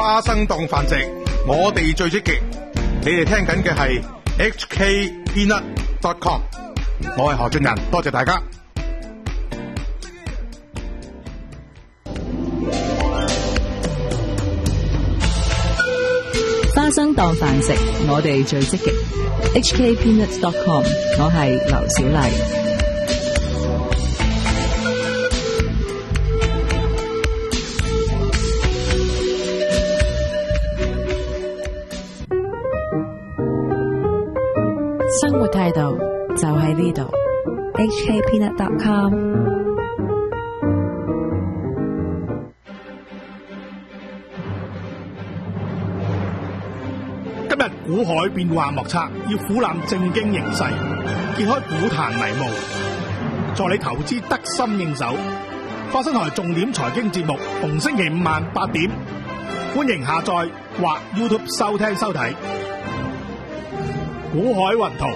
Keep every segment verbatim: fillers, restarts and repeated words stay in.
花生檔繁殖，我哋最積極。你哋聽緊嘅係 H K Peanut dot com， 我係何俊仁，多謝大家。 花生檔繁殖，我哋最積極。H K Peanut dot com， 我係劉小麗。 生活態度就喺呢度 H K Peanut dot com。 今日股海變幻莫測，要俯瞰正經形勢，揭開股壇迷霧，助你投資得心應手。花生台重點財經節目，逢星期五晚八點，歡迎下載或 YouTube 收聽收睇。股海雲圖。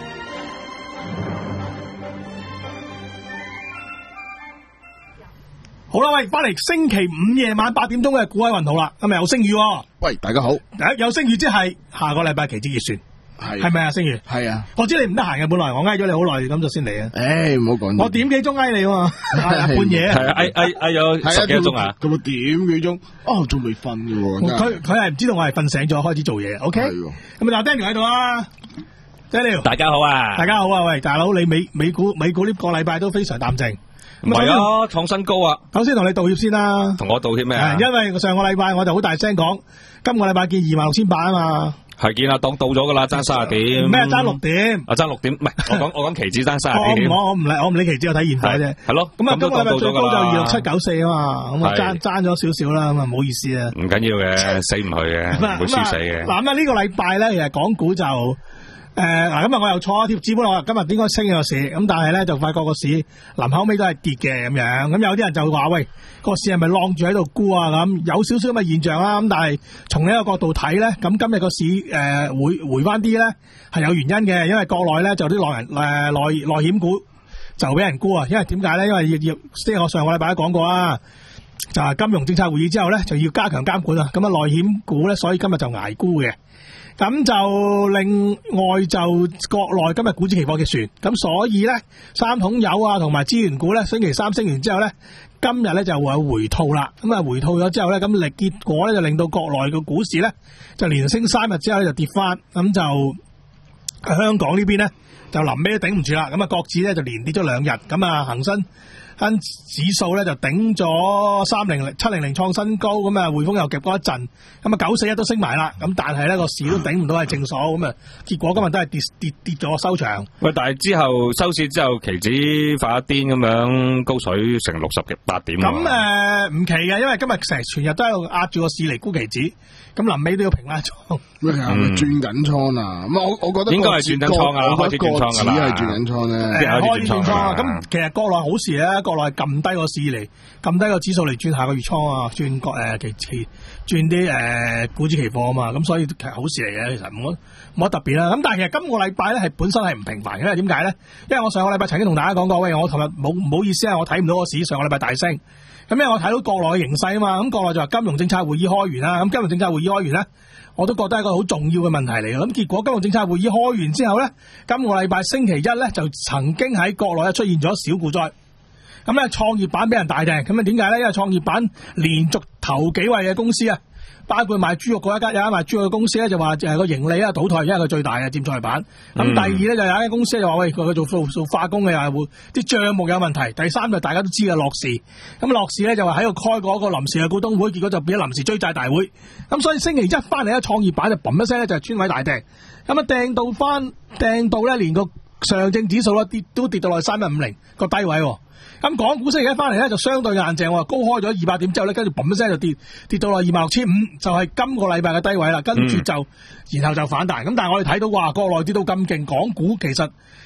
好啦，喂，翻嚟星期五夜晚八點鐘嘅股海雲圖啦，今日有聲譽、哦。 喂，大家好。 誒，有聲譽即係下個禮拜期指結算，係係咪啊？聲譽係啊。我知你唔得閒嘅，本來我挨咗你好耐，咁就先嚟啊。 誒，唔好講。我點幾鐘挨你喎？半夜係啊，挨挨挨咗十幾個鐘啊。 咁啊，點幾鐘？哦，仲未瞓嘅喎。 佢佢係唔知道我係瞓醒咗開始做嘢。O K。咁啊，嗱 ，Daniel 喺度啊。Daniel， 大家好啊！ 大家好啊！喂，大佬，你美美股美股呢個禮拜都非常淡靜。 唔係啊，創新高啊！ 首先同你道歉先啦。 同我道歉咩啊？ 因為上個禮拜我就好大聲講，今個禮拜見二萬六千八啊嘛。 係見啊，當到咗噶啦，爭三十點。 咩爭六點？ 啊，爭六點，唔係我講我講期指爭三十點。 我我唔理我唔理期指，我睇現貨啫。 係咯。 咁啊，今個禮拜最高就二六七九四啊嘛，咁啊爭爭咗少少啦，咁啊唔好意思啊。 唔緊要嘅，死唔去嘅，唔會輸死嘅。 嗱咁啊，呢個禮拜咧，其實港股就。誒，嗱，今日我又錯貼紙本，我話今日應該升個市，咁但係咧就發覺個市臨後尾都係跌嘅咁樣，咁有啲人就話喂，個市係咪晾住喺度沽啊？咁有少少咁嘅現象啦，咁但係從呢個角度睇咧，咁今日個市誒、呃、回回翻啲咧係有原因嘅，因為國內咧就啲內人誒內內險股就俾人沽啊，因為點解咧？因為要要即係我上個禮拜都講過啦，就係、是、金融政策會議之後咧就要加強監管啊，咁啊內險股咧，所以今日就捱沽嘅。咁就另外就國內今日股指期貨結算，咁所以咧三桶油啊同埋資源股咧星期三升完之後咧，今日咧就會有回吐啦。咁啊回吐咗之後咧，咁力結果咧就令到國內嘅股市咧就連升三日之後咧就跌翻，咁就香港呢邊咧就臨尾都頂唔住啦。咁啊國指咧就連跌咗兩日，咁啊恒生跟指數咧就頂咗三零零七零零創新高，咁啊匯豐又夾過一陣，咁啊九四一都升埋啦，咁但係咧個市都頂唔到係正數，咁啊結果今日都係跌跌跌咗收場。 喂，但係之後收市之後期指發一癲咁樣高水成六十八點。 咁誒唔奇嘅，因為今日成全日都喺度壓住個市嚟沽期指，咁臨尾都要平啦倉。 咩係咪轉緊倉啊？咁我我覺得應該係轉緊倉啊，開始轉倉㗎啦。 係轉緊倉咧， 開始轉倉啊！ 咁其實國內好事咧，國內撳低個市嚟，撳低個指數嚟轉下個月倉啊，轉國誒期期轉啲誒股指期貨啊嘛，咁所以其實好事嚟嘅，其實冇冇乜特別啦。咁但係其實今個禮拜咧係本身係唔平凡嘅，因為點解咧？因為我上個禮拜曾經同大家講過，喂，我琴日冇唔好意思啊，我睇唔到個市上個禮拜大升。咁因為我睇到國內嘅形勢啊嘛，咁國內就話金融政策會議開完啦，咁金融政策會議開完咧，我都覺得係一個好重要嘅問題嚟嘅。咁結果金融政策會議開完之後咧，今個禮拜星期一咧就曾經喺國內出現咗小股災。咁咧創業板俾人大掟，咁啊點解咧？因為創業板連續頭幾位嘅公司啊，包括賣豬肉嗰一間有一間賣豬肉嘅公司咧，就話誒個盈利啊倒退，因為佢最大嘅佔創業板。咁、嗯、第二咧就有一間公司就話喂，佢做做做化工嘅又係會啲帳目有問題。第三就大家都知嘅樂視，咁樂視咧就話喺度開過一個臨時嘅股東會，結果就變咗臨時追債大會。咁所以星期一翻嚟咧，創業板就嘣一聲咧就係專位大掟，咁啊掟到翻掟到咧連個上證指數咧跌都跌到落去三一五零個低位。咁港股星期一翻嚟咧就相對硬淨，我話高開咗二百點之後咧，跟住嘣一聲就跌跌到落二萬六千五，就係今個禮拜嘅低位啦。跟住就、嗯、然後就反彈。咁但係我哋睇到話國內跌到咁勁，港股其實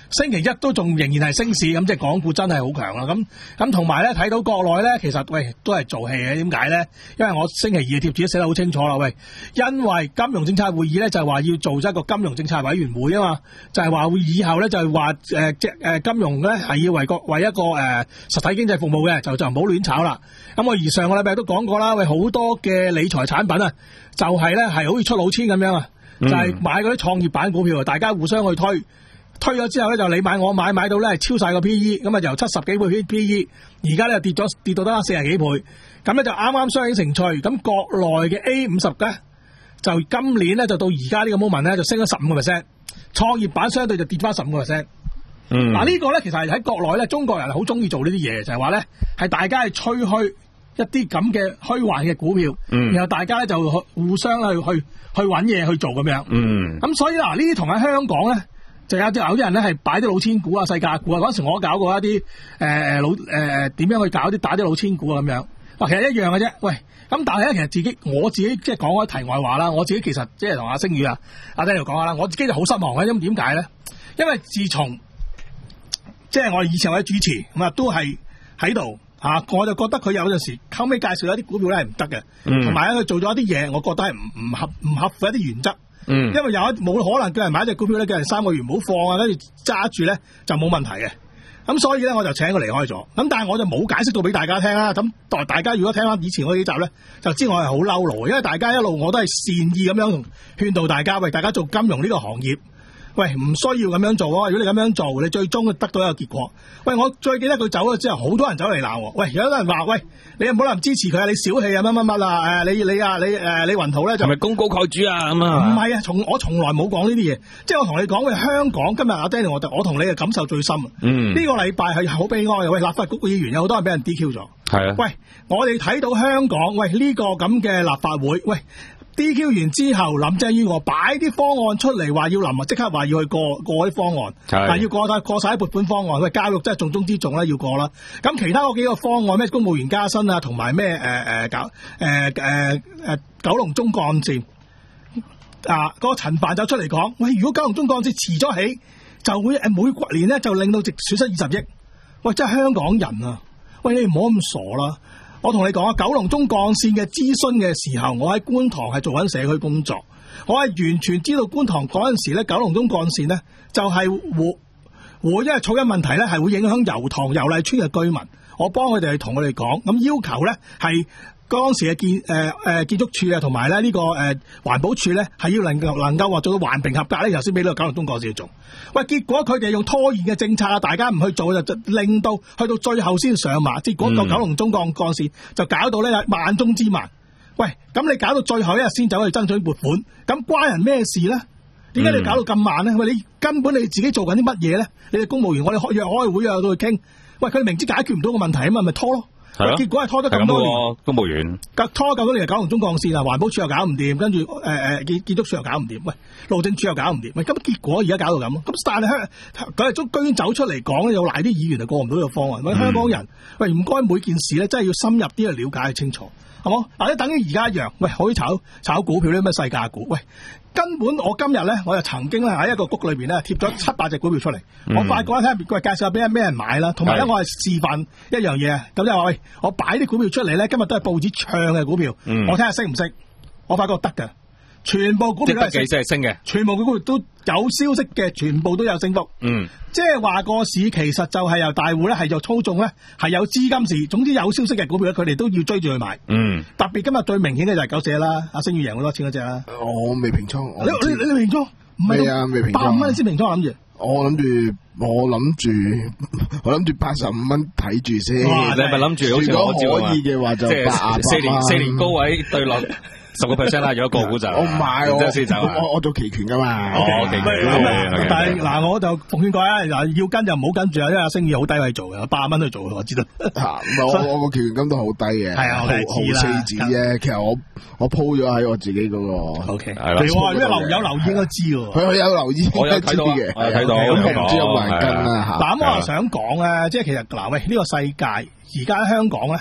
星期一都仲仍然係升市，咁即係港股真係好強啦。咁咁同埋咧睇到國內咧，其實喂都係做戲嘅。點解咧？因為我星期二嘅貼紙都寫得好清楚啦。喂，因為金融政策會議咧就係話要做一個金融政策委員會啊嘛，就係話會以後咧就係話誒即誒金融咧係要為個為一個誒、呃、實體經濟服務嘅，就就唔好亂炒啦。咁我而上個禮拜都講過啦，喂好多嘅理財產品啊，就係咧係好似出老千咁樣啊，就係、是、買嗰啲創業板股票，大家互相去推。推咗之後咧，就你買我買，買到咧係超晒個 P E， 咁啊由七十幾倍 P E， 而家咧跌咗跌到得四十幾倍，咁咧就啱啱相映成趣。咁國內嘅 A 五十咧，就今年咧就到而家呢個 moment 咧就升咗十五個 percent， 創業板相對就跌翻十五個 percent。嗯，嗱、啊這個、呢個咧其實係喺國內咧，中國人好中意做呢啲嘢，就係話咧係大家係吹噓一啲咁嘅虛幻嘅股票，嗯、然後大家咧就互相去去去揾嘢去做咁樣。嗯，咁所以嗱呢啲同喺香港咧。就有啲有啲人咧係擺啲老千股啊、細價股啊，嗰陣時我搞過一啲誒誒老誒誒點樣去搞啲打啲老千股啊咁樣，嗱其實一樣嘅啫。喂，咁但係咧其實自己我自己即係講開題外話啦，我自己其實即係同阿星宇啊、阿 Daniel 講下啦，我自己就好失望嘅，因為點解咧？因為自從即係我以前我嘅主持咁啊，都係喺度嚇，我就覺得佢有陣時後尾介紹一啲股票咧係唔得嘅，同埋咧佢做咗一啲嘢，我覺得係唔唔合唔合乎一啲原則。嗯，因為有一冇可能叫人買一隻股票咧，叫人三個月唔好放啊，跟住揸住咧就冇問題嘅。咁所以咧，我就請佢離開咗。咁但係我就冇解釋到俾大家聽啦。咁代大家如果聽翻以前嗰幾集咧，就知我係好嬲怒，因為大家一路我都係善意咁樣勸導大家，喂，大家做金融呢個行業。喂，唔需要咁樣做啊！如果你咁樣做，你最終得到一個結果。喂，我最記得佢走咗之後，好多人走嚟鬧我。喂，有啲人話：喂，你唔好能支持佢啊！你小氣啊，乜乜乜啊！誒，你你啊，你誒，李雲圖咧就係咪功高蓋主啊？咁啊？ 唔係啊，從我從來冇講呢啲嘢。即係我同你講，喂，香港今日阿 Daniel，我我同你嘅感受最深。嗯。呢個禮拜係好悲哀嘅。喂，立法局嘅議員有好多人俾人 D Q 咗。係啊。喂，我哋睇到香港，喂呢個咁嘅立法會，喂。D Q 完之後，林鄭月娥擺啲方案出嚟，話要臨即刻話要去過過啲方案，但要過晒過晒啲撥款方案。喂，教育真係重中之重啦，要過啦。咁其他嗰幾個方案，咩公務員加薪啊，同埋咩誒誒搞誒誒誒九龍中幹線啊，嗰個陳帆就出嚟講，喂，如果九龍中幹線遲咗起，就會誒每年咧就令到直損失二十億。喂，真係香港人啊！喂，你唔好咁傻啦。我同你講啊，九龍中幹線嘅諮詢嘅時候，我喺觀塘係做緊社區工作，我係完全知道觀塘嗰陣時咧，九龍中幹線咧就係會會因為噪音問題咧係會影響油塘油麗邨嘅居民，我幫佢哋同佢哋講，咁要求咧係當時嘅建誒誒建築署啊，同埋咧呢個誒環保署咧係要能夠能夠話做到環評合格咧，頭先俾呢個九龍中幹線去做。喂，結果佢哋用拖延嘅政策啊，大家唔去做就令到去到最後先上馬，結果個九龍中幹幹線就搞到咧萬中之萬。喂，咁你搞到最後一日先走去爭取撥款，咁關人咩事咧？點解你搞到咁慢咧？喂，你根本你自己做緊啲乜嘢咧？你哋公務員，我哋約開會約到去傾，喂，佢明知解決唔到個問題啊嘛，咪拖咯。結果係拖咗咁多年， 公務員拖咗咁多年，九龍中幹線啊，環保署又搞唔掂，跟住誒誒建建築署又搞唔掂，喂，路政署又搞唔掂，喂，咁結果而家搞到咁，咁但係香佢係中居然走出嚟講，又賴啲議員就過唔到呢個方案，喂，香港人，喂，唔該每件事咧，真係要深入啲去了解清楚，係冇？嗱，你等於而家一樣，喂，可以炒炒股票呢咩細價股，喂。根本我今日咧，我就曾經咧喺一個谷裏邊咧貼咗七八隻股票出嚟，嗯、我發覺睇下佢介紹下俾人咩人買啦，同埋咧我係示範一樣嘢，咁就話喂，我擺啲股票出嚟咧，今日都係報紙唱嘅股票，嗯、我睇下識唔識，我發覺得㗎。全部股票都係升嘅， 全部股票都有消息嘅，全部都有升幅。嗯，即係話個市其實就係由大戶咧，係就操縱咧，係有資金市。總之有消息嘅股票咧，佢哋都要追住去買。嗯，特別今日最明顯嘅就係九四啦，阿星宇贏好多錢嗰隻啦。 我未平倉， 你你你平倉？唔係啊，未平倉。八五蚊先平倉諗住。 我諗住，我諗住，我諗住八十五蚊睇住先。 你係咪諗住好似我照可以嘅話就八四年四年高位對落。十個 percent 啦，如果個股就我唔係，我先走， 我我做期權噶嘛。 哦，期權。 但係嗱，我就奉勸各位嗱，要跟就唔好跟住啊，因為阿星宇好低位做嘅，八十蚊去做嘅，我知道。 嚇，我我個期權金都好低嘅， 係啊，我係知啦。 四字啫，其實我我鋪咗喺我自己嗰個。O K，係啦。 哇，因為留有留意應該知喎。 佢有留意， 我有睇到嘅，我睇到。 咁唔知有冇人跟啦嚇。 嗱，咁我又想講咧，即係其實嗱，喂，呢個世界而家香港咧。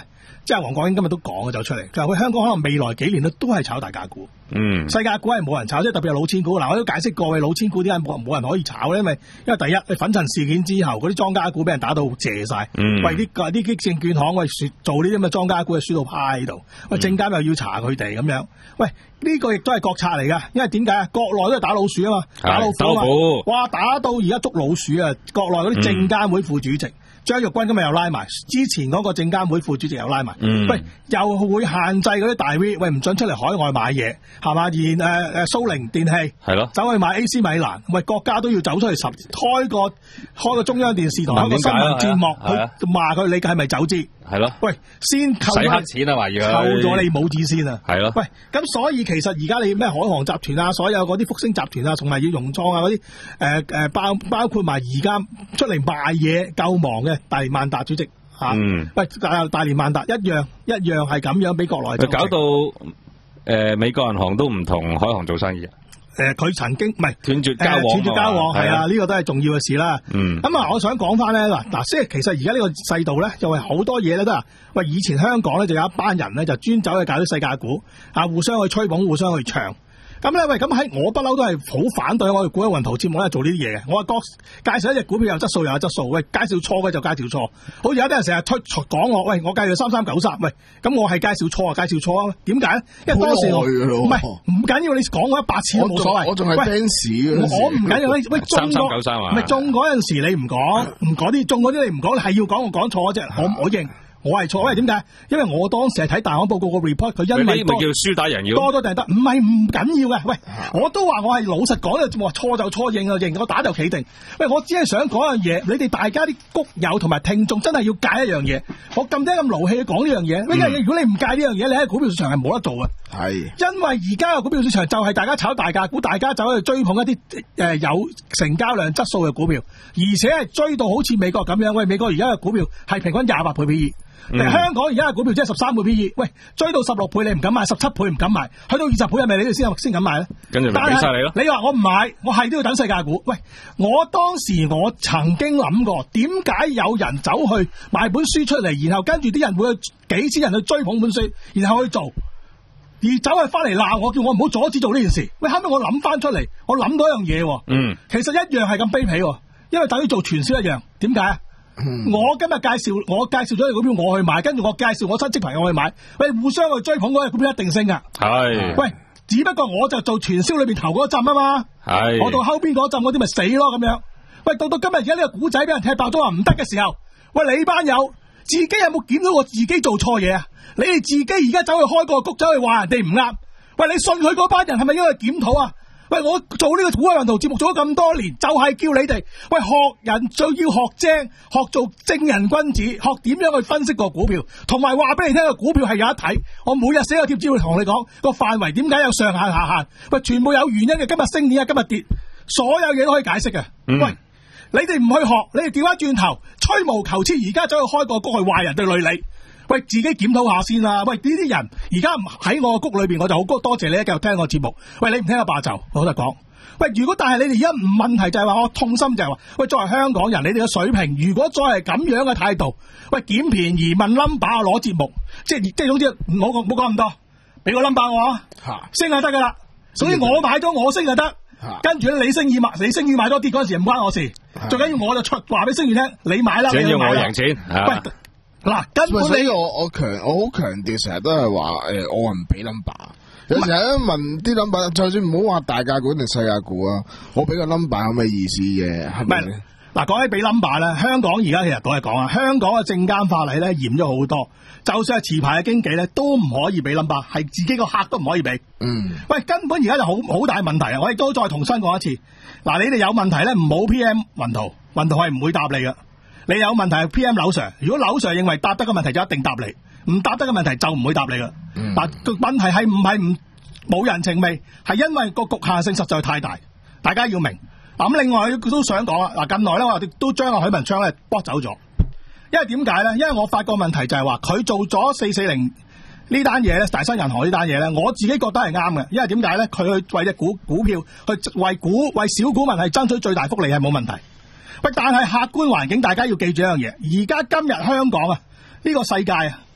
即係黃國英今日都講咗走出嚟，佢話佢香港可能未來幾年咧都係炒大價股。 嗯， 世界股係冇人炒，即係特別係老千股。嗱，我都解釋過，喂，老千股點解冇冇人可以炒咧？因為因為第一，你粉塵事件之後，嗰啲莊家股俾人打到謝晒。 嗯， 喂，啲啲啲證券行喂做呢啲咁嘅莊家股，係輸到派喺度。喂，證監又要查佢哋咁樣。喂，呢、這個亦都係國策嚟㗎，因為點解啊？國內都係打老鼠啊嘛，打老虎啊嘛。哇，打到而家捉老鼠啊！國內嗰啲證監會副主席。嗯張玉軍今日又拉埋，之前嗰個證監會副主席又拉埋，嗯、喂，又會限制嗰啲大 V， 喂，唔准出嚟海外買嘢，係嘛？然誒誒蘇寧電器係咯，走去買 A C 米蘭，喂，國家都要走出去十開個開個中央電視台開個新聞節目去罵佢，你係咪走資？係咯，喂，先扣使黑錢啊嘛，要扣咗你帽子先啊， 係咯， 喂，咁所以其實而家你咩海航集團啊，所有嗰啲福星集團啊，同埋要融創啊嗰啲誒誒包包括埋而家出嚟賣嘢夠忙嘅大連萬達主席嚇，嗯、喂大大連萬達一樣一樣係咁樣俾國內搞到誒、呃、美國銀行都唔同海航做生意。 誒佢、呃、曾經唔係斷絕交往， 斷絕交往係啊，呢、這個都係重要嘅事啦。 嗯， 咁啊，我想講翻咧嗱嗱，即係其實而家呢個世道咧，就係好多嘢咧都係喂，以前香港咧就有一班人咧就專走去搞啲世界股啊，互相去吹捧，互相去唱。咁咧喂，咁喺我不嬲都係好反對我哋股海雲圖節目咧做呢啲嘢嘅。我話介紹一隻股票有質素又有質素，喂，介紹錯嘅就介紹錯。好似有啲人成日推講我，喂，我介紹三三九三，喂，咁我係介紹錯啊，介紹錯啊，點解咧？因為當時我唔係唔緊要，你講我一百次都冇所謂。 我仲係 fans 我唔緊要，喂，喂中三三九三啊， 唔係中嗰陣時你唔講，唔講啲中嗰啲你唔講，你係要講我講錯嗰隻，我我認。我係錯，因為點解？因為我當時係睇大行報告個 report， 佢因為多叫輸打贏要多多定得，唔係唔緊要嘅。喂，我都話我係老實講嘅，我錯就錯，認就認，我打就企定。喂，我只係想講樣嘢，你哋大家啲谷友同埋聽眾真係要戒一樣嘢。我咁多咁勞氣講呢樣嘢，呢樣嘢如果你唔戒呢樣嘢，你喺股票市場係冇得做嘅。係，因為而家嘅股票市場就係大家炒大價股，大家走去追捧一啲誒、呃、有成交量質素嘅股票，而且係追到好似美國咁樣。喂，美國而家嘅股票係平均廿八倍 P E。嗯、香港而家嘅股票只係十三倍 P E， 喂，追到十六倍你唔敢買，十七倍唔敢買，去到二十倍係咪你哋先先敢買咧？ 跟住咪俾晒你咯。 你話我唔買，我係都要等世界股。喂，我當時我曾經諗過，點解有人走去買本書出嚟，然後跟住啲人會有幾千人去追捧本書，然後去做，而走去翻嚟鬧我，叫我唔好阻止做呢件事。喂，後尾我諗翻出嚟，我諗到一樣嘢，嗯，其實一樣係咁卑鄙，因為等於做傳銷一樣。點解啊？嗯、我今日介紹，我介紹咗隻股票我去買，跟住我介紹我親戚朋友去買，喂，互相去追捧嗰隻股票一定升噶。係，喂，只不過我就做傳銷裏邊頭嗰陣啊嘛，係，我到後邊嗰陣嗰啲咪死咯咁樣。喂，到到今日而家呢個股仔俾人踢爆咗話唔得嘅時候，喂，你班友自己有冇檢討過自己做錯嘢啊？你哋自己而家走去開個谷，走去話人哋唔啱，喂，你信佢嗰班人係咪應該檢討啊？喂，我做呢個股海雲圖節目做咗咁多年，就係、是、叫你哋喂學人，最要學精，學做正人君子，學點樣去分析個股票，同埋話俾你聽個股票係有得睇。我每日寫個貼紙會同你講個範圍點解有上限下限，喂，全部有原因嘅。今日升點解今日跌，所有嘢都可以解釋嘅。嗯、喂，你哋唔去學，你哋調翻轉頭吹毛求疵，而家走去開個谷去話人哋累你。喂，自己檢討下先啦。喂，呢啲人而家喺我個谷裏邊，我就好多謝你繼續聽我節目。喂，你唔聽下罷就，我老實講。喂，如果但係你哋而家唔問題就係話，我痛心就係話，喂，作為香港人，你哋嘅水平，如果再係咁樣嘅態度，喂，撿便宜問 number 攞節目，即係即係總之唔好講唔好講咁多，俾個 number 我啊，升就得噶啦。所以我買咗我升就得，跟住咧你升意買，你升意買多啲嗰陣時唔關我事，最緊要我就出話俾星宇聽，你買啦， 最緊要我贏錢。 喂。嗱，根本你我我強我好強調，成日都係話誒，我話唔俾 number。有時候問啲 number，就算唔好話大價股定細價股啊，我俾個 number 有咩意思嘅？係咪？ 嗱，講起俾 number 咧，香港而家其實都係講啊，香港嘅證監法例咧嚴咗好多，就算係持牌嘅經紀咧都唔可以俾 number，係自己個客都唔可以俾。嗯。喂，根本而家就好好大問題啊！我亦都再重新講一次，嗱，你哋有問題咧，唔好 P M 雲圖，雲圖係唔會答你噶。你有問題 P M 劉 Sir， 如果劉 Sir 認為答得嘅問題就一定答你，唔答得嘅問題就唔會答你啦。嗱，個問題係唔係唔冇人情味，係因為個局限性實在太大，大家要明。嗱，咁另外都想講啊，嗱，近來咧我哋都將阿許文昌咧剝走咗，因為點解咧？因為我發覺問題就係話佢做咗四四零呢單嘢咧，大新銀行呢單嘢咧，我自己覺得係啱嘅，因為點解咧？佢去為隻股股票去為股為小股民係爭取最大福利係冇問題。喂，但係客觀環境，大家要記住一樣嘢。而家今日香港啊，呢、這個世界啊，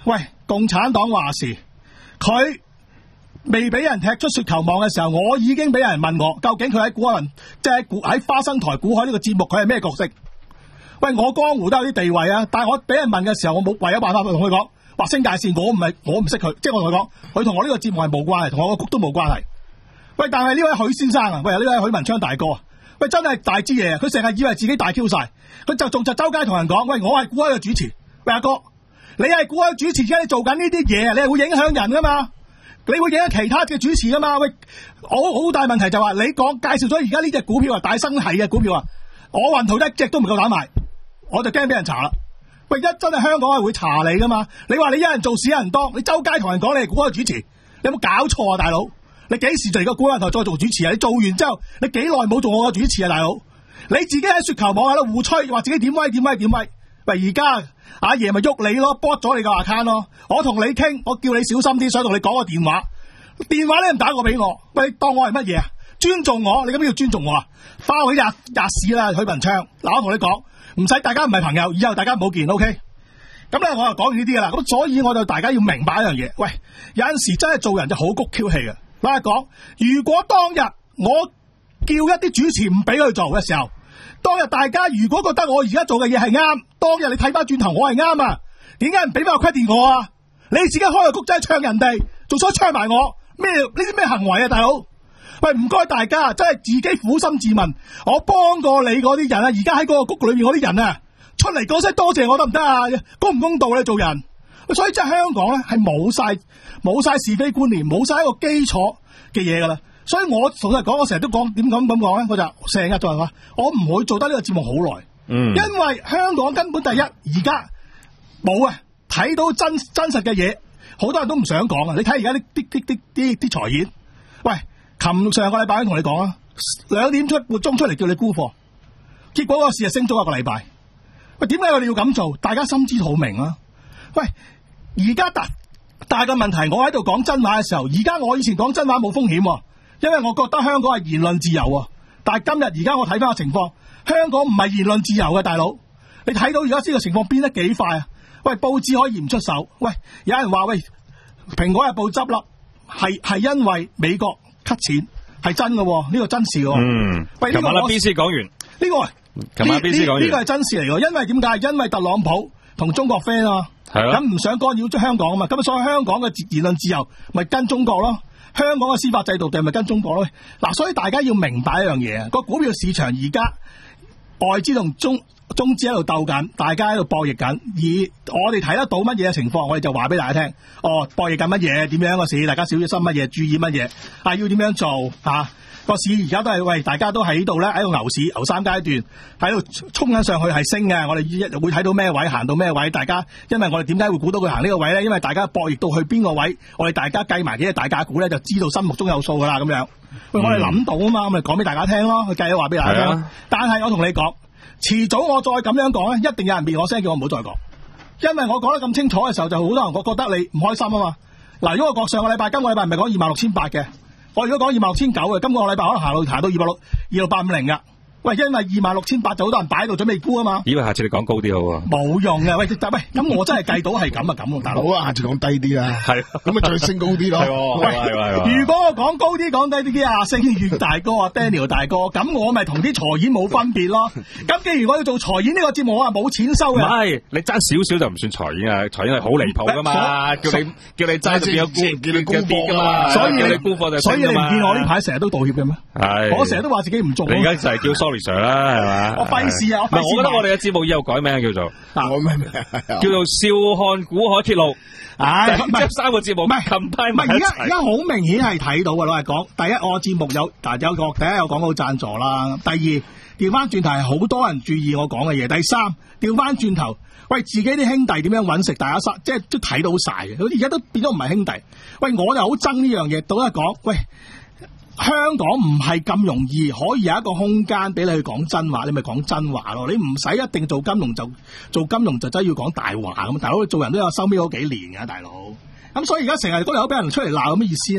喂，共產黨話事，佢未俾人踢出雪球網嘅時候，我已經俾人問我，究竟佢喺古海雲，即係喺花生台古海呢個節目，佢係咩角色？喂，我江湖都有啲地位啊，但係我俾人問嘅時候，我冇唯有辦法同佢講，劃清界線，我唔係我唔識佢，即係我同佢講，佢同我呢個節目係冇關係，同我個曲都冇關係。喂，但係呢位許先生啊，喂，呢位許文昌大哥啊，喂，真係大支嘢，佢成日以為自己大 Q 晒，佢就仲就周街同人講，喂，我係古海嘅主持，喂阿哥，你係古海主持，而家你做緊呢啲嘢，你係會影響人噶嘛？你會影響其他嘅主持噶嘛？喂，好好大問題就話你講介紹咗而家呢隻股票啊，大生係嘅股票啊，我運途一隻都唔夠膽賣，我就驚俾人查啦。喂，一真係香港係會查你噶嘛？你話你一人做事一人當，你周街同人講你係古海主持，你有冇搞錯啊，大佬？你幾時就而家古海台再做主持啊？你做完之後，你幾耐冇做我個主持啊，大佬？你自己喺雪球網喺度互吹，話自己點威點威點威。喂，而家阿爺咪喐你咯，block咗你個 account 咯。我同你傾，我叫你小心啲，想同你講個電話。電話你唔打過俾我，喂，你當我係乜嘢啊？尊重我，你咁要尊重我啊？翻去吔吔屎啦，許文昌。嗱，我同你講，唔使大家唔係朋友，以後大家唔好見 ，OK？咁咧，我就講完呢啲啦。咁所以我就大家要明白一樣嘢，喂，有陣時真係做人就好谷 Q 氣嘅。我係講，如果當日我叫一啲主持唔俾佢做嘅時候，當日大家如果覺得我而家做嘅嘢係啱，當日你睇翻轉頭我係啱啊，點解唔俾翻個 credit 我啊？你自己開個谷仔唱人哋，仲想唱埋我咩？呢啲咩行為啊，大佬？喂，唔該大家，真係自己苦心自問，我幫過你嗰啲人啊，而家喺嗰個谷裏面嗰啲人啊，出嚟講聲多謝我得唔得啊？公唔公道咧？做人，所以真係香港咧係冇晒冇晒是非觀念，冇晒一個基礎嘅嘢噶啦。所以我老實講，我成日都講點咁咁講咧，我就成日做人話，我唔會做得呢個節目好耐，嗯，因為香港根本第一而家冇啊，睇到真真實嘅嘢，好多人都唔想講啊。你睇而家啲啲啲啲啲啲財演，喂，琴上個禮拜已經同你講啦，兩點出半鐘出嚟叫你沽貨，結果個市就升咗一個禮拜。喂，點解我哋要咁做？大家心知肚明啊。喂，而家大大嘅問題，我喺度講真話嘅時候，而家我以前講真話冇風險喎。因為我覺得香港係言論自由啊，但係今日而家我睇翻個情況，香港唔係言論自由嘅，大佬，你睇到而家呢個情況變得幾快啊？喂，報紙可以唔出手，喂，有人話喂，蘋果日報執笠係係因為美國 cut 錢，係真嘅，呢、這個真事嘅。嗯，喂，呢、這個我 B C 講完，呢、這個琴日 B C 講完，呢、這個係真事嚟嘅，因為點解？因為特朗普同中國 friend 啊，係啊，咁唔想干擾咗香港啊嘛，咁所以香港嘅言論自由咪跟中國咯。香港嘅司法制度定係咪跟中國咧？嗱，所以大家要明白一樣嘢啊！個股票市場而家外資同中中資喺度鬥緊，大家喺度博弈緊。而我哋睇得到乜嘢嘅情況，我哋就話俾大家聽。哦，博弈緊乜嘢？點樣個市？大家小心乜嘢？注意乜嘢？啊，要點樣做？嚇、啊！個市而家都係喂，大家都喺度咧，喺度牛市牛三階段，喺度衝緊上去係升嘅。我哋一會睇到咩位，行到咩位，大家因為我哋點解會估到佢行呢個位咧？因為大家博弈到去邊個位，我哋大家計埋幾隻大價股咧，就知道心目中有數噶啦咁樣。喂，我哋諗到啊嘛，我咪講俾大家聽咯，佢計咗話俾大家聽。啊、但係我同你講，遲早我再咁樣講咧，一定有人變我聲，叫我唔好再講，因為我講得咁清楚嘅時候，就好多人我覺得你唔開心啊嘛。嗱，如果我講上個禮拜、今個禮拜唔係講二萬六千八嘅。我如果講二萬六千九嘅，今個禮拜可能行到行到二百六、二六八五零噶。喂，因為二萬六千八就好多人擺喺度準備沽啊嘛。以為下次你講高啲好啊？冇用嘅，喂，喂，咁我真係計到係咁啊咁啊，大佬。好啊，下次講低啲啦。係，咁咪再升高啲咯。係，係係。如果我講高啲、講低啲啊，星月大哥啊 ，Daniel 大哥，咁我咪同啲財演冇分別咯。咁既然我要做財演呢個節目，我係冇錢收嘅。唔係，你爭少少就唔算財演啊！財演係好離譜噶嘛，叫你叫你爭變咗沽，叫你沽貨噶嘛。所以你沽貨就所以你唔見我呢排成日都道歉嘅咩？係。我成日都話自己唔做。你而家就係叫 sorry sir 啦，係嘛？我費事啊！我費事。我覺得我哋嘅節目以後改名叫做啊，我咩名？叫做笑看股海鐵路。唉，唔係三個節目，唔係近排唔係而家而家好明顯係睇到嘅，老實講。第一，我節目有嗱有個第一有廣告贊助啦。第二，調翻轉頭係好多人注意我講嘅嘢。第三，調翻轉頭，喂自己啲兄弟點樣揾食，大家實即係都睇到晒嘅。好似而家都變咗唔係兄弟。喂，我就好憎呢樣嘢。到一講，喂。香港唔係咁容易可以有一個空間俾你去講真話，你咪講真話咯。你唔使一定做金融就做金融就真係要講大話咁。大佬做人都有收尾嗰幾年嘅，大佬。咁所以而家成日嗰度有俾人出嚟鬧，有咩意思啊？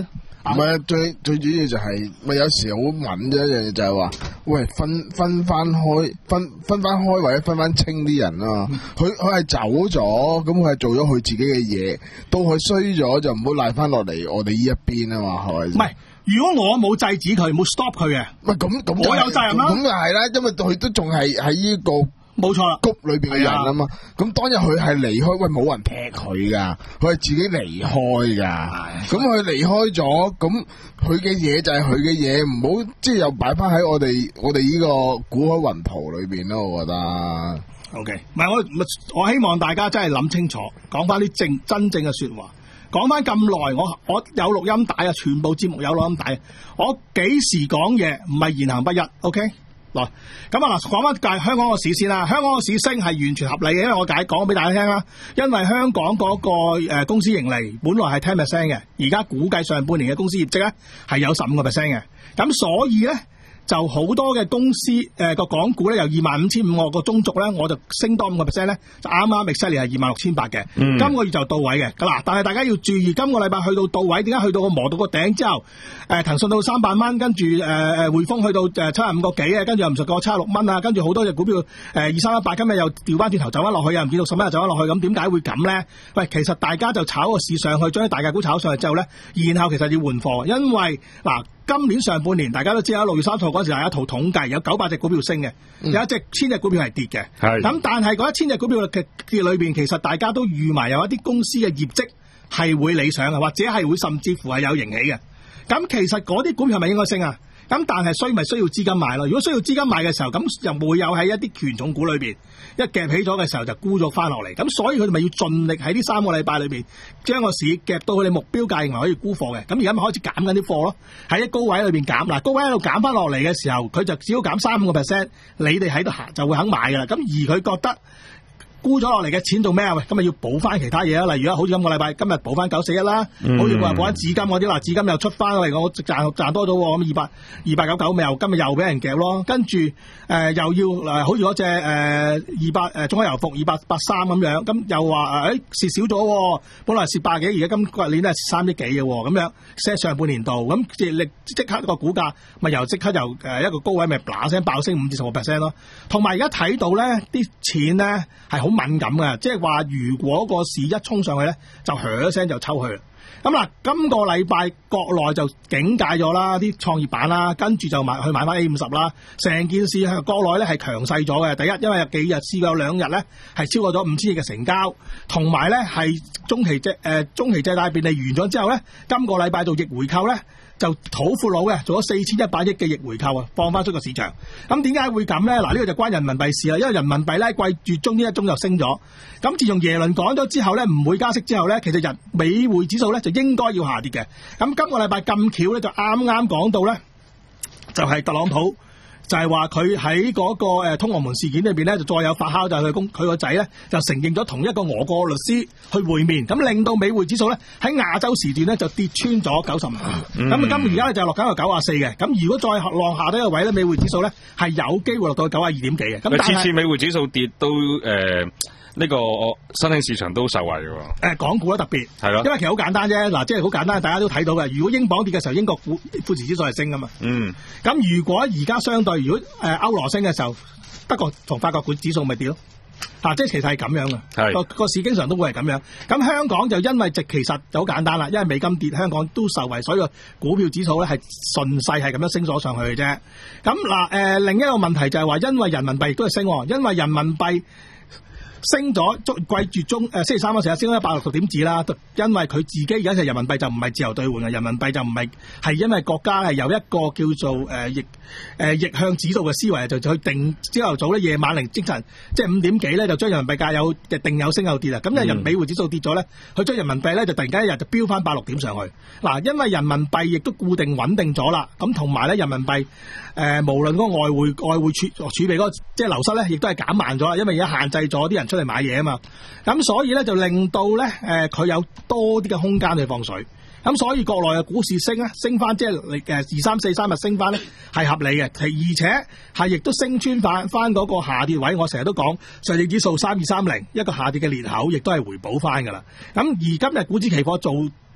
唔係啊，最最主要就係、是、咪有時好穩啫，一樣嘢就係話，喂分分翻開，分分翻開或者分翻清啲人啊。佢佢係走咗，咁佢係做咗佢自己嘅嘢，到佢衰咗就唔好賴翻落嚟我哋呢一邊啊嘛，係咪？ 唔係，如果我冇制止佢，冇 stop 佢嘅， 喂咁咁， 我有責任啦。 咁就係啦，因為佢都仲係喺呢個。 冇錯啦， 谷裏邊嘅人啊嘛，咁當日佢係離開，喂冇人踢佢噶，佢係自己離開噶，咁佢離開咗，咁佢嘅嘢就係佢嘅嘢，唔好即係又擺翻喺我哋我哋呢個古海雲圖裏邊咯，我覺得。 O K， 唔係我我希望大家真係諗清楚，講翻啲正真正嘅說話，講翻咁耐，我我有錄音帶啊，全部節目有錄音帶，我幾時講嘢唔係言行不一 ，O K。嗱，咁啊嗱，講翻界香港個市先啦。香港個市升係完全合理嘅，因為我解講俾大家聽啦。因為香港嗰個誒公司盈利本來係十 percent 嘅，而家估計上半年嘅公司業績咧係有十五個 percent 嘅，咁所以咧。就好多嘅公司誒個、呃、港股咧由二萬五千五個中軸咧，我就升多五個 percent 咧，就啱啱 exactly 係二萬六千八嘅。嗯、今個月就到位嘅。嗱，但係大家要注意，今個禮拜去到到位，點解去到個磨到個頂之後，誒、呃、騰訊到三百蚊，跟住誒誒匯豐去到誒七十五個幾啊，跟住又唔熟個七十六蚊啊，跟住好多隻股票誒二三一八今日又調翻轉頭走翻落去，又唔見六十蚊又走翻落去，咁點解會咁咧？喂，其實大家就炒個市上去，將啲大價股炒上去之後咧，然後其實要換貨，因為嗱。今年上半年大家都知啦，六月三號嗰時係一套統計，有九百隻股票升嘅，嗯、有一隻千隻股票係跌嘅。係咁，但係嗰一千隻股票嘅嘅裏邊，其實大家都預埋有一啲公司嘅業績係會理想嘅，或者係會甚至乎係有盈起嘅。咁其實嗰啲股票係咪應該升啊？咁但係需咪需要資金買咯？如果需要資金買嘅時候，咁又會有喺一啲權重股裏邊一夾起咗嘅時候就沽咗翻落嚟。咁所以佢哋咪要盡力喺呢三個禮拜裏邊將個市夾到佢哋目標價，認為可以沽貨嘅。咁而家咪開始減緊啲貨咯，喺啲高位裏邊減。嗱，高位喺度減翻落嚟嘅時候，佢就只要減三五個 percent，你哋喺度行就會肯買噶啦。咁而佢覺得。沽咗落嚟嘅錢做咩啊？喂，今日要補翻其他嘢啊！例如啊，好似今個禮拜今日補翻九四一啦，嗯、好似話補翻紙金嗰啲啦，紙金又出翻嚟，我賺賺多咗喎，咁二百二百九九咪又今日又俾人夾咯，跟住誒、呃、又要誒、呃、好似嗰隻誒二百誒中海油服二百八三咁樣，咁又話誒蝕少咗，本來蝕百幾，而家今個年都係蝕三億幾嘅喎，咁樣即上半年度，咁即係即刻個股價咪又即刻又誒一個高位咪嗱聲爆升五至十個 percent 咯，同埋而家睇到咧啲錢咧係好敏感嘅，即係話如果個市一衝上去咧，就響一聲就抽去。咁嗱，今個禮拜國內就警戒咗啦，啲創業板啦，跟住就買去買翻 A 五十啦。成件事係國內咧係強勢咗嘅。第一，因為有幾日試過有兩日咧係超過咗五千億嘅成交，同埋咧係中期借誒、呃、中期借貸便利完咗之後咧，今個禮拜做逆回購咧。就土闊佬嘅，做咗四千一百億嘅逆回購啊，放翻出個市場。咁點解會咁咧？嗱，呢個就關人民幣事啦。因為人民幣咧季月中呢一宗就升咗。咁自從耶倫講咗之後咧，唔會加息之後咧，其實人美匯指數咧就應該要下跌嘅。咁今個禮拜咁巧咧，就啱啱講到咧，就係、是、特朗普。就係話佢喺嗰個誒通俄門事件裏邊咧，就再有發酵，就係佢公佢個仔咧就承認咗同一個俄國律師去會面，咁令到美匯指數咧喺亞洲時段咧就跌穿咗九十五。咁啊、嗯，今而家咧就落緊個九啊四嘅。咁如果再落下低個位咧，美匯指數咧係有機會落到九啊二點幾嘅。咁但係次次美匯指數跌都誒。呃呢個新興市場都受惠嘅喎。誒、 呃，港股咧特別係咯， 的因為其實好簡單啫。嗱，即係好簡單，大家都睇到嘅。如果英鎊跌嘅時候，英國股富時指數係升噶嘛。嗯。咁如果而家相對，如果誒、呃、歐羅升嘅時候，德國同法國股指數咪跌咯。啊，即係其實係咁樣嘅。係個個市經常都會係咁樣。咁香港就因為直其實就好簡單啦，因為美金跌，香港都受惠，所以個股票指數咧係順勢係咁樣升咗上去嘅啫。咁嗱誒，另一個問題就係話，因為人民幣亦都係升，因為人民幣。升咗季月中誒、呃、星期三嗰時升咗一百六十點子啦，因為佢自己而家係人民幣就唔係自由兌換嘅，人民幣就唔係係因為國家係有一個叫做誒、呃、逆誒、呃、逆向指數嘅思維，就就去定朝頭早咧、夜晚零清晨即係五點幾咧，就將人民幣價有定有升有跌啦。咁因為人美匯指數跌咗咧，佢將人民幣咧就突然間一日就飆翻百六點上去。嗱，因為人民幣亦都固定穩定咗啦，咁同埋咧人民幣誒、呃、無論嗰個外匯外匯儲儲備嗰個即係流失咧，亦都係減慢咗啦，因為而家限制咗啲人出嚟買嘢啊嘛，咁所以咧就令到咧誒佢有多啲嘅空間去放水，咁所以國內嘅股市升咧，升翻即係誒二三四三日升翻咧係合理嘅，而且係亦都升穿翻翻嗰個下跌位。我成日都講上證指數三二三零一個下跌嘅裂口，亦都係回補翻噶啦。咁而今日股指期貨做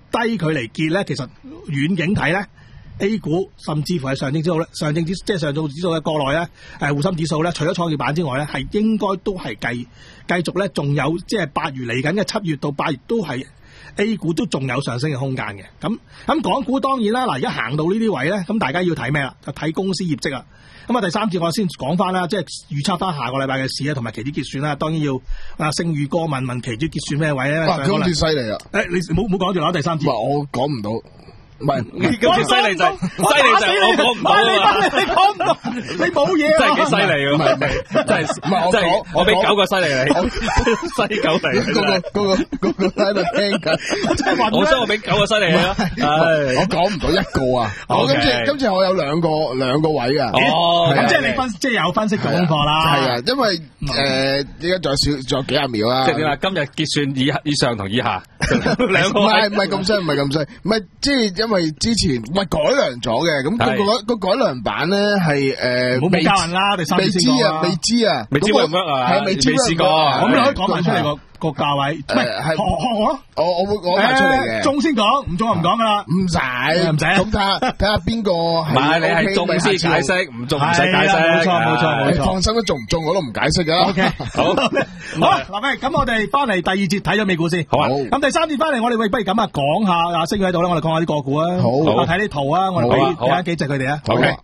低距離結咧，其實遠景睇咧 ，A 股甚至乎係上證指數咧，上證指即係上證指數嘅國內咧，誒滬深指數咧，除咗創業板之外咧，係應該都係繼繼續咧，仲有即係八月嚟緊嘅七月到八月都係 A 股都仲有上升嘅空間嘅。咁咁港股當然啦，嗱而家行到呢啲位咧，咁大家要睇咩啦？就睇公司業績啊。咁啊，第三節我先講翻啦，即係預測翻下個禮拜嘅市啊，同埋期指結算啦。當然要啊，勝譽哥問問期指結算咩位咧？ 哇，佢好似犀利啊！ 誒，你唔好唔好講住啦，第三節。 唔係我講唔到。唔係， 今次犀利就犀利就我講唔到啊！ 你講唔到，你冇嘢啊！ 真係幾犀利啊！ 唔係唔係， 真係唔係我真係講， 我俾九個犀利你，犀九嚟。 嗰個嗰個嗰個喺度聽緊， 我真係暈我想我俾九個犀利你啊！ 我講唔到一個啊！我今次今次我有兩個兩個位啊！ 哦， 咁即係你分即係有分析做功課啦。 係啊，因為誒而家仲有少仲有幾廿秒啦。 即係點啊？今日結算以以上同以下兩個唔係唔係咁衰，唔係咁衰，唔係即係因為之前唔係改良咗嘅，咁個個個改良版咧係誒冇教人啦，第三未知啊，未知啊， 未知 work 唔 work 啊？ 係未知未試過啊？ 咁你可以講埋出嚟個個價位，唔係學學我咯。 我我會講埋出嚟嘅， 中先講，唔中我唔講噶啦。 唔使唔使， 咁睇下睇下邊個唔係你係中先解釋，唔中唔使解釋。 冇錯冇錯冇錯。 放心啦，中唔中我都唔解釋噶。 O K，好，好啊，嗱，喂，咁我哋翻嚟第二節睇咗美股先。 好啊。 咁第三節翻嚟，我哋喂不如咁啊，講下阿星喺度啦，我哋講下啲個股啊。 好， 我睇啲圖啊，我哋俾睇下幾隻佢哋啊。 好啊。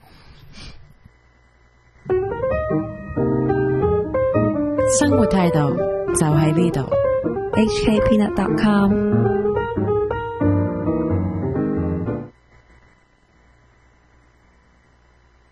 生活態度就喺呢度。H K Peanut dot com